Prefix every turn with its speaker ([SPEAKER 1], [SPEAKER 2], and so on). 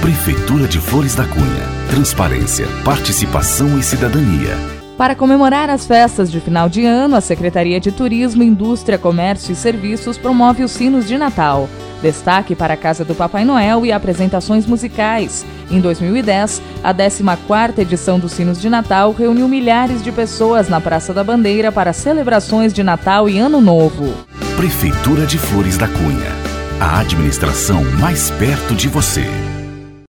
[SPEAKER 1] Prefeitura de Flores da Cunha. Transparência, participação e cidadania.
[SPEAKER 2] Para comemorar as festas de final de ano, a Secretaria de Turismo, Indústria, Comércio e Serviços promove os Sinos de Natal. Destaque para a Casa do Papai Noel e apresentações musicais. Em 2010, a 14ª edição dos Sinos de Natal reuniu milhares de pessoas na Praça da Bandeira para celebrações de Natal e Ano Novo.
[SPEAKER 1] Prefeitura de Flores da Cunha. A administração mais perto de você.